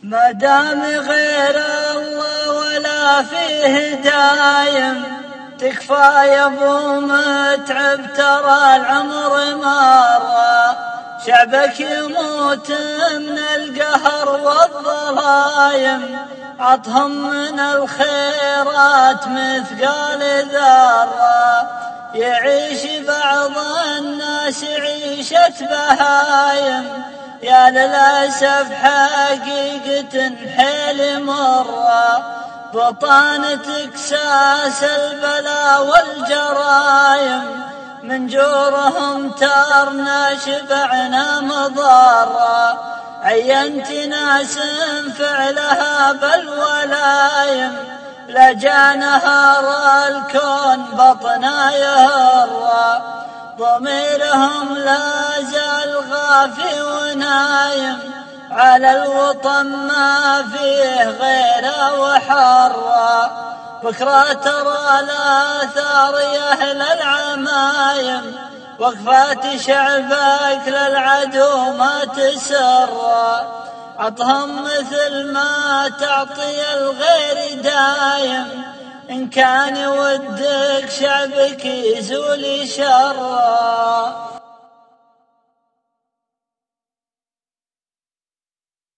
ما دام غير الله ولا فيه دايم، تكفى يا ابو متعب ترى العمر مر، شعبك يموت من القهر والظلايم، عطهم من الخيرات مثقال ذرة، يعيش بعض الناس عيشة بهايم، يا للأسف حقيقة حيل مرة، بطانة كساس البلا والجرايم، من جورهم ترنا شبعنا مضرة، عينت ناس فعلها بالولايم، لجا نهار الكون بطنا يهرى، ضميرهم لا زال غافي ونايم، على الوطن ما فيه غيره وحرة، بكرة ترى الآثار يا أهل العمايم، وقفات شعبك للعدو ما تسرى، عطهم مثل ما تعطي الغير دايم، إن كان ودك شعبك يزول شرا.